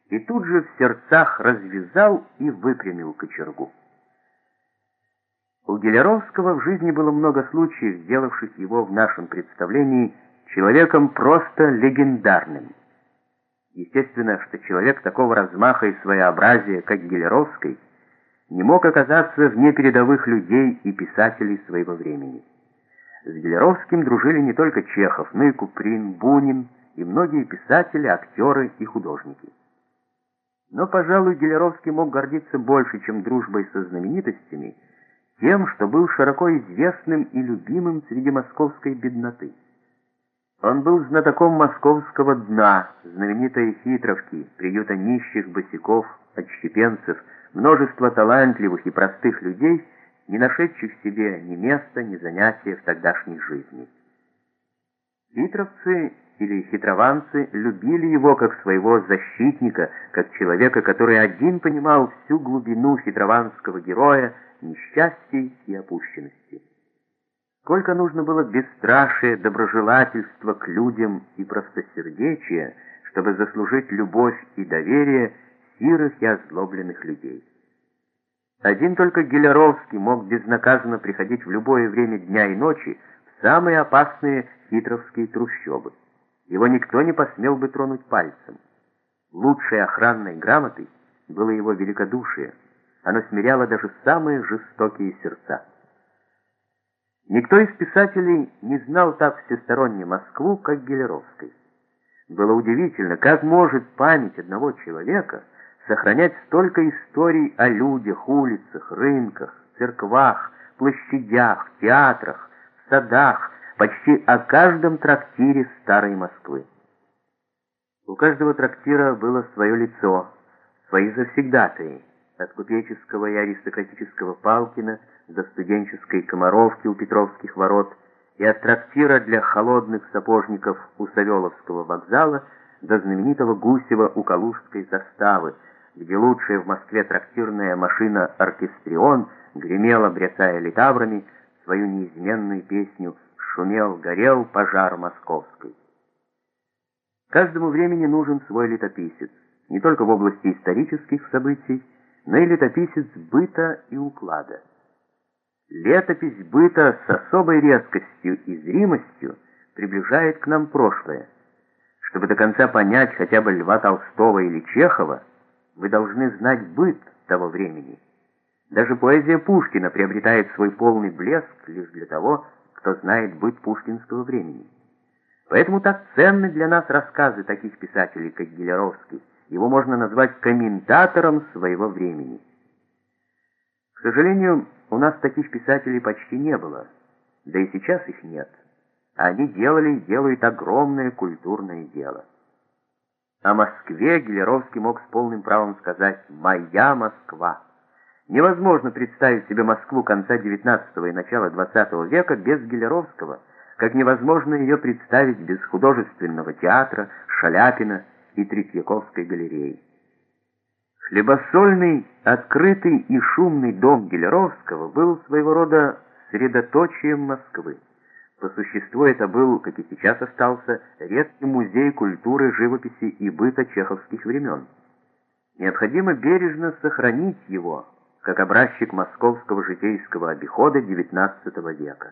и тут же в сердцах развязал и выпрямил кочергу. У Гелеровского в жизни было много случаев, сделавших его в нашем представлении человеком просто легендарным. Естественно, что человек такого размаха и своеобразия, как Гелеровский, не мог оказаться вне передовых людей и писателей своего времени. С Гелеровским дружили не только Чехов, но и Куприн, Бунин и многие писатели, актеры и художники. Но, пожалуй, Гелеровский мог гордиться больше, чем дружбой со знаменитостями, тем, что был широко известным и любимым среди московской бедноты. Он был знатоком московского дна, знаменитой Хитровки, приюта нищих босяков, отщепенцев, множества талантливых и простых людей, не нашедших себе ни места, ни занятия в тогдашней жизни. Хитровцы или хитрованцы любили его как своего защитника, как человека, который один понимал всю глубину хитрованского героя, несчастий и опущенности. Сколько нужно было бесстрашия, доброжелательства к людям и простосердечия, чтобы заслужить любовь и доверие сирых и озлобленных людей. Один только Гелеровский мог безнаказанно приходить в любое время дня и ночи в самые опасные хитровские трущобы. Его никто не посмел бы тронуть пальцем. Лучшей охранной грамотой было его великодушие. Оно смиряло даже самые жестокие сердца. Никто из писателей не знал так всесторонне Москву, как Гелеровский. Было удивительно, как может память одного человека сохранять столько историй о людях, улицах, рынках, церквах, площадях, театрах, садах, почти о каждом трактире старой Москвы. У каждого трактира было свое лицо, свои завсегдатаи, от купеческого и аристократического Палкина до студенческой Комаровки у Петровских ворот и от трактира для холодных сапожников у Савеловского вокзала до знаменитого Гусева у Калужской заставы, где лучшая в Москве трактирная машина «Оркестрион» гремела, бряцая литаврами, свою неизменную песню «Шумел, горел пожар московский». Каждому времени нужен свой летописец, не только в области исторических событий, но и летописец быта и уклада. Летопись быта с особой резкостью и зримостью приближает к нам прошлое. Чтобы до конца понять хотя бы Льва Толстого или Чехова, вы должны знать быт того времени. Даже поэзия Пушкина приобретает свой полный блеск лишь для того, кто знает быт пушкинского времени. Поэтому так ценны для нас рассказы таких писателей, как Гелеровский. Его можно назвать комментатором своего времени. К сожалению, у нас таких писателей почти не было, да и сейчас их нет. Они делали и делают огромное культурное дело. О Москве Гелеровский мог с полным правом сказать «Моя Москва». Невозможно представить себе Москву конца XIX и начала XX века без Гелеровского, как невозможно ее представить без художественного театра, Шаляпина и Третьяковской галереи. Хлебосольный, открытый и шумный дом Гелеровского был своего рода средоточием Москвы. По существу это был, как и сейчас остался, редкий музей культуры, живописи и быта чеховских времен. Необходимо бережно сохранить его, как образчик московского житейского обихода XIX века.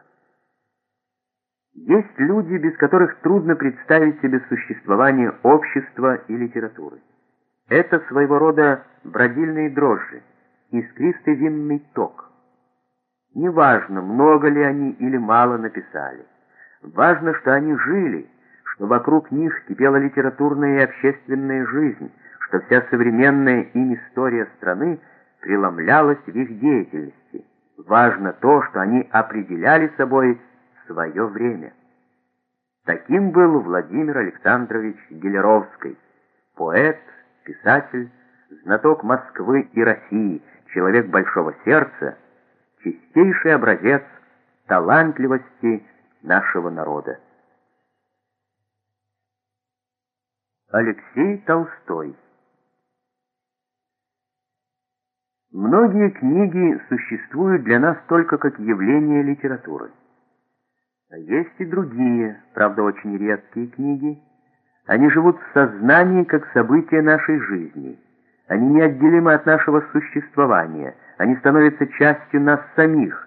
Есть люди, без которых трудно представить себе существование общества и литературы. Это своего рода бродильные дрожжи, искристый винный ток. Неважно, много ли они или мало написали. Важно, что они жили, что вокруг них кипела литературная и общественная жизнь, что вся современная им история страны преломлялась в их деятельности. Важно то, что они определяли собой свое время. Таким был Владимир Александрович Гелеровский, поэт, писатель, знаток Москвы и России, человек большого сердца, чистейший образец талантливости нашего народа. Алексей Толстой. Многие книги существуют для нас только как явление литературы. А есть и другие, правда очень редкие книги, Они живут в сознании как события нашей жизни. Они неотделимы от нашего существования. Они становятся частью нас самих.